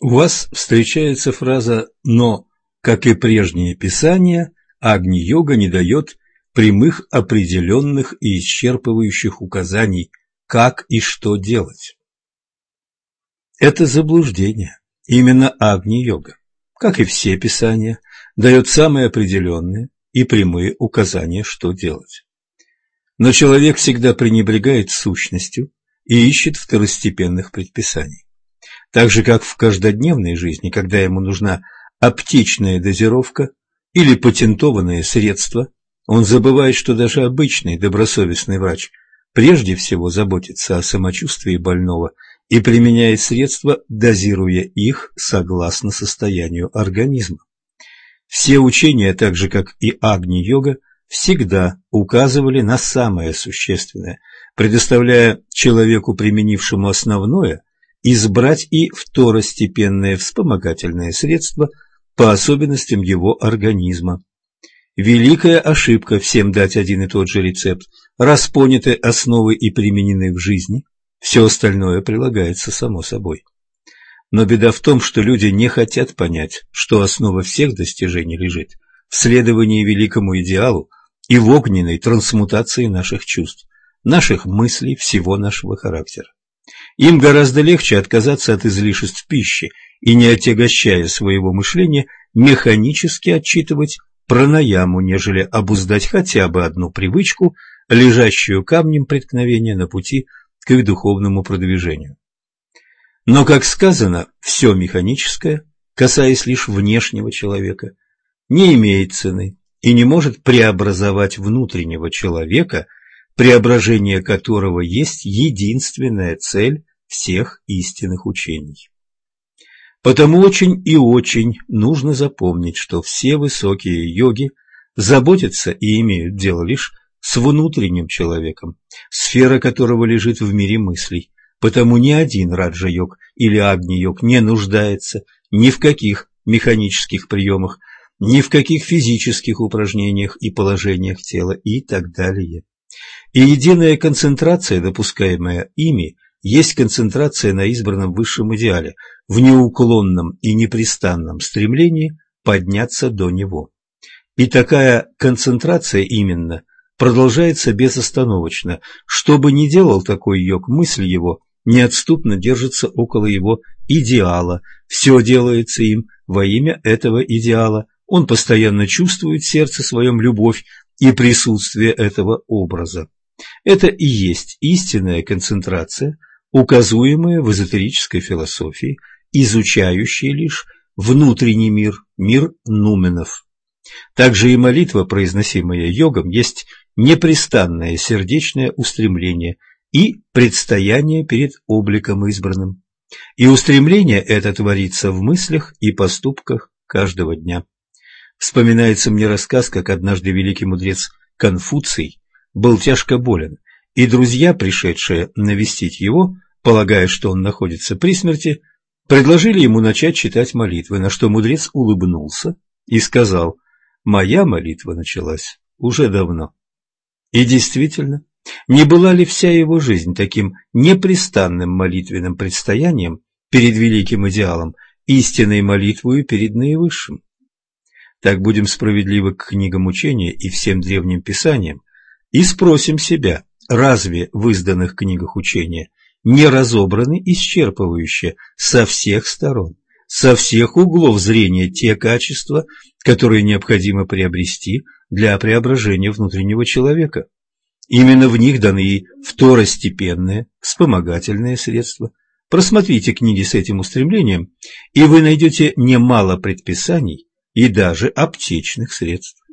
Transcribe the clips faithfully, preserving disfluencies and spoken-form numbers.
У вас встречается фраза «но, как и прежние писания, Агни-йога не дает прямых, определенных и исчерпывающих указаний, как и что делать». Это заблуждение. Именно Агни-йога, как и все писания, дает самые определенные и прямые указания, что делать. Но человек всегда пренебрегает сущностью и ищет второстепенных предписаний. Так же, как в каждодневной жизни, когда ему нужна аптечная дозировка или патентованное средство, он забывает, что даже обычный добросовестный врач прежде всего заботится о самочувствии больного и применяет средства, дозируя их согласно состоянию организма. Все учения, так же как и Агни-йога, всегда указывали на самое существенное, предоставляя человеку, применившему основное, избрать и второстепенные вспомогательные средства по особенностям его организма. Великая ошибка всем дать один и тот же рецепт, раз поняты основы и применены в жизни, все остальное прилагается само собой. Но беда в том, что люди не хотят понять, что основа всех достижений лежит в следовании великому идеалу и в огненной трансмутации наших чувств, наших мыслей, всего нашего характера. Им гораздо легче отказаться от излишеств пищи и, не отягощая своего мышления, механически отчитывать пранаяму, нежели обуздать хотя бы одну привычку, лежащую камнем преткновения на пути к их духовному продвижению. Но, как сказано, все механическое, касаясь лишь внешнего человека, не имеет цены и не может преобразовать внутреннего человека, преображение которого есть единственная цель всех истинных учений. Потому очень и очень нужно запомнить, что все высокие йоги заботятся и имеют дело лишь с внутренним человеком, сфера которого лежит в мире мыслей, потому ни один раджа-йог или агни-йог не нуждается ни в каких механических приемах, ни в каких физических упражнениях и положениях тела и так далее. И единая концентрация, допускаемая ими, есть концентрация на избранном высшем идеале, в неуклонном и непрестанном стремлении подняться до него. И такая концентрация именно продолжается безостановочно. Что бы ни делал такой йог, мысль его неотступно держится около его идеала, все делается им во имя этого идеала, он постоянно чувствует в сердце своем любовь и присутствие этого образа. Это и есть истинная концентрация, указуемая в эзотерической философии, изучающей лишь внутренний мир, мир нуменов. Также и молитва, произносимая йогом, есть непрестанное сердечное устремление и предстояние перед обликом избранным. И устремление это творится в мыслях и поступках каждого дня. Вспоминается мне рассказ, как однажды великий мудрец Конфуций был тяжко болен, и друзья, пришедшие навестить его, полагая, что он находится при смерти, предложили ему начать читать молитвы, на что мудрец улыбнулся и сказал: «Моя молитва началась уже давно». И действительно, не была ли вся его жизнь таким непрестанным молитвенным предстоянием перед великим идеалом, истинной молитвою перед наивысшим? Так будем справедливы к книгам учения и всем древним писаниям и спросим себя, разве в изданных книгах учения не разобраны исчерпывающе со всех сторон, со всех углов зрения те качества, которые необходимо приобрести для преображения внутреннего человека? Именно в них даны и второстепенные, вспомогательные средства. Просмотрите книги с этим устремлением, и вы найдете немало предписаний и даже аптечных средств.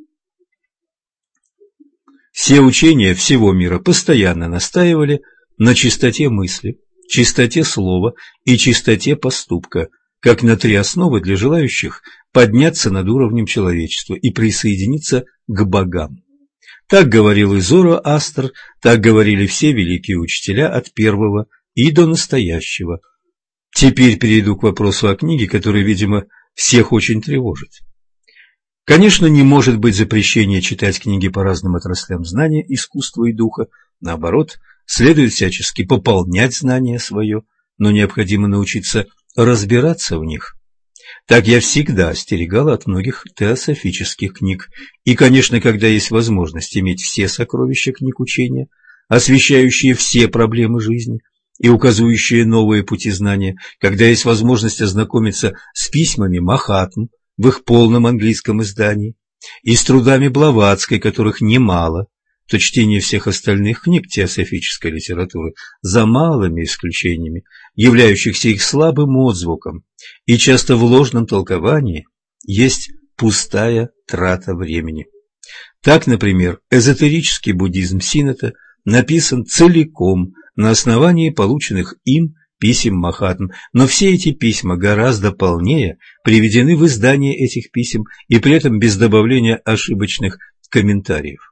Все учения всего мира постоянно настаивали на чистоте мысли, чистоте слова и чистоте поступка, как на три основы для желающих подняться над уровнем человечества и присоединиться к богам. Так говорил и Зороастр, так говорили все великие учителя от первого и до настоящего. Теперь перейду к вопросу о книге, который, видимо, всех очень тревожит. Конечно, не может быть запрещения читать книги по разным отраслям знания, искусства и духа. Наоборот, следует всячески пополнять знание свое, но необходимо научиться разбираться в них. Так я всегда остерегала от многих теософических книг. И, конечно, когда есть возможность иметь все сокровища книг учения, освещающие все проблемы жизни и указывающие новые пути знания, когда есть возможность ознакомиться с письмами Махатм в их полном английском издании и с трудами Блаватской, которых немало, то чтение всех остальных книг теософической литературы, за малыми исключениями, являющихся их слабым отзвуком и часто в ложном толковании, есть пустая трата времени. Так, например, эзотерический буддизм Синнета написан целиком на основании полученных им писем Махатм, но все эти письма гораздо полнее приведены в издании этих писем и при этом без добавления ошибочных комментариев.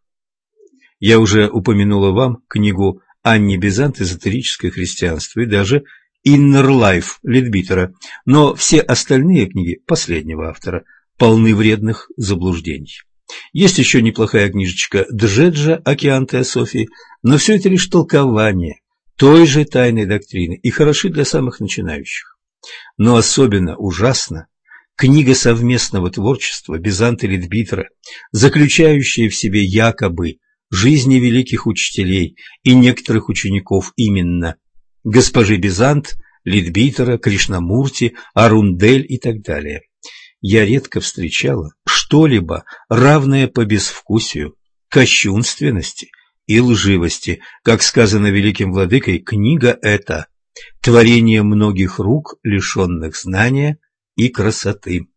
Я уже упомянула вам книгу Анни Безант «Эзотерическое христианство» и даже «Inner Life» Ледбитера, но все остальные книги последнего автора полны вредных заблуждений. Есть еще неплохая книжечка Джеджа «Океан теософии», но все это лишь толкование той же тайной доктрины и хороши для самых начинающих. Но особенно ужасно книга совместного творчества Безанта и Ледбитера, заключающая в себе якобы жизни великих учителей и некоторых учеников именно госпожи Безант, Ледбитера, Кришнамурти, Арундель и так далее. Я редко встречала что-либо равное по безвкусию, кощунственности и лживости. Как сказано великим владыкой, книга эта – творение многих рук, лишенных знания и красоты.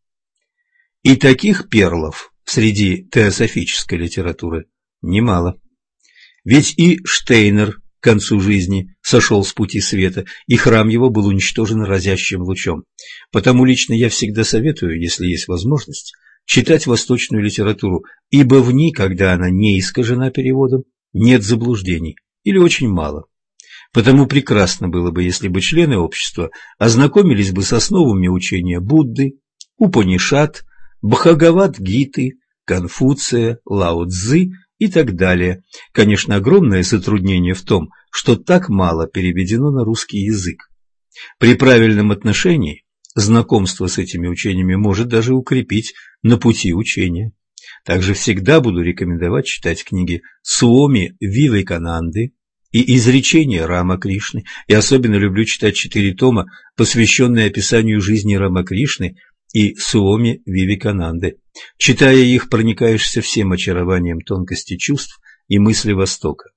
И таких перлов среди теософической литературы немало. Ведь и Штейнер к концу жизни сошел с пути света, и храм его был уничтожен разящим лучом. Потому лично я всегда советую, если есть возможность, читать восточную литературу, ибо в ней, когда она не искажена переводом, нет заблуждений или очень мало. Потому прекрасно было бы, если бы члены общества ознакомились бы с основами учения Будды, Упанишад, Бхагавад-гиты, Конфуция, Лао-цзы и так далее. Конечно, огромное затруднение в том, что так мало переведено на русский язык. При правильном отношении знакомство с этими учениями может даже укрепить на пути учения. Также всегда буду рекомендовать читать книги Суоми Вивекананды и изречения Рамакришны. Я особенно люблю читать четыре тома, посвященные описанию жизни Рамакришны и Суоми Вивекананды. Читая их, проникаешься всем очарованием тонкости чувств и мысли Востока.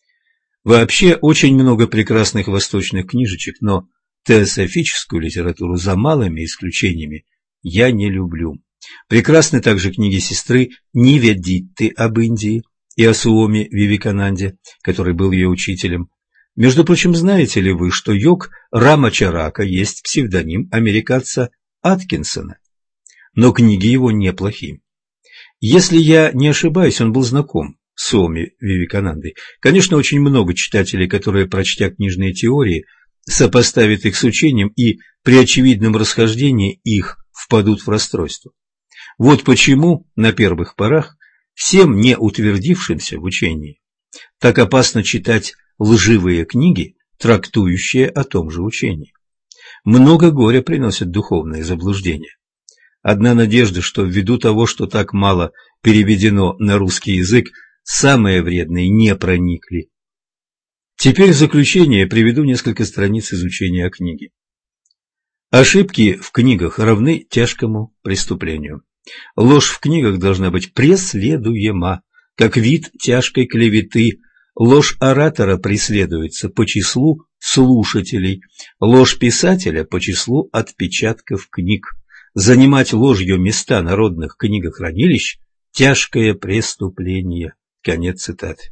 Вообще, очень много прекрасных восточных книжечек, но теософическую литературу за малыми исключениями я не люблю. Прекрасны также книги сестры Ниведитты об Индии и о Суоми Вивекананде, который был ее учителем. Между прочим, знаете ли вы, что йог Рамачарака есть псевдоним американца Аткинсона? Но книги его неплохие. Если я не ошибаюсь, он был знаком с Суоми Вивеканандой. Конечно, очень много читателей, которые, прочтя книжные теории, сопоставят их с учением и при очевидном расхождении их впадут в расстройство. Вот почему на первых порах всем не утвердившимся в учении так опасно читать лживые книги, трактующие о том же учении. Много горя приносят духовные заблуждения. Одна надежда, что ввиду того, что так мало переведено на русский язык, самые вредные не проникли. Теперь в заключение приведу несколько страниц изучения книги. Ошибки в книгах равны тяжкому преступлению. Ложь в книгах должна быть преследуема, как вид тяжкой клеветы. Ложь оратора преследуется по числу слушателей, ложь писателя по числу отпечатков книг. Занимать ложью места народных книгохранилищ – тяжкое преступление. Конец цитаты.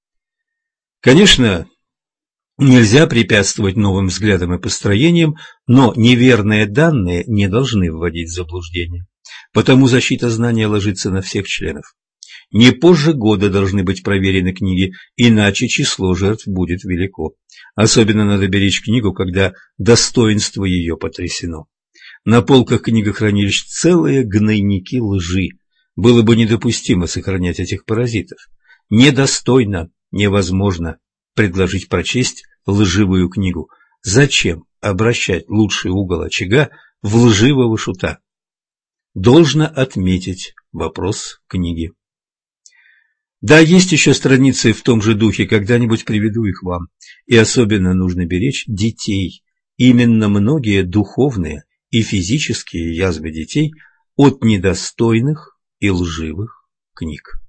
Конечно, нельзя препятствовать новым взглядам и построениям, но неверные данные не должны вводить в заблуждение. Потому защита знания ложится на всех членов. Не позже года должны быть проверены книги, иначе число жертв будет велико. Особенно надо беречь книгу, когда достоинство ее потрясено. На полках книгохранилищ целые гнойники лжи. Было бы недопустимо сохранять этих паразитов. Недостойно, невозможно предложить прочесть лживую книгу. Зачем обращать лучший угол очага в лживого шута. Должно отметить вопрос книги. Да, есть еще страницы в том же духе, когда-нибудь приведу их вам. И особенно нужно беречь детей. Именно многие духовные и физические язвы детей от недостойных и лживых книг.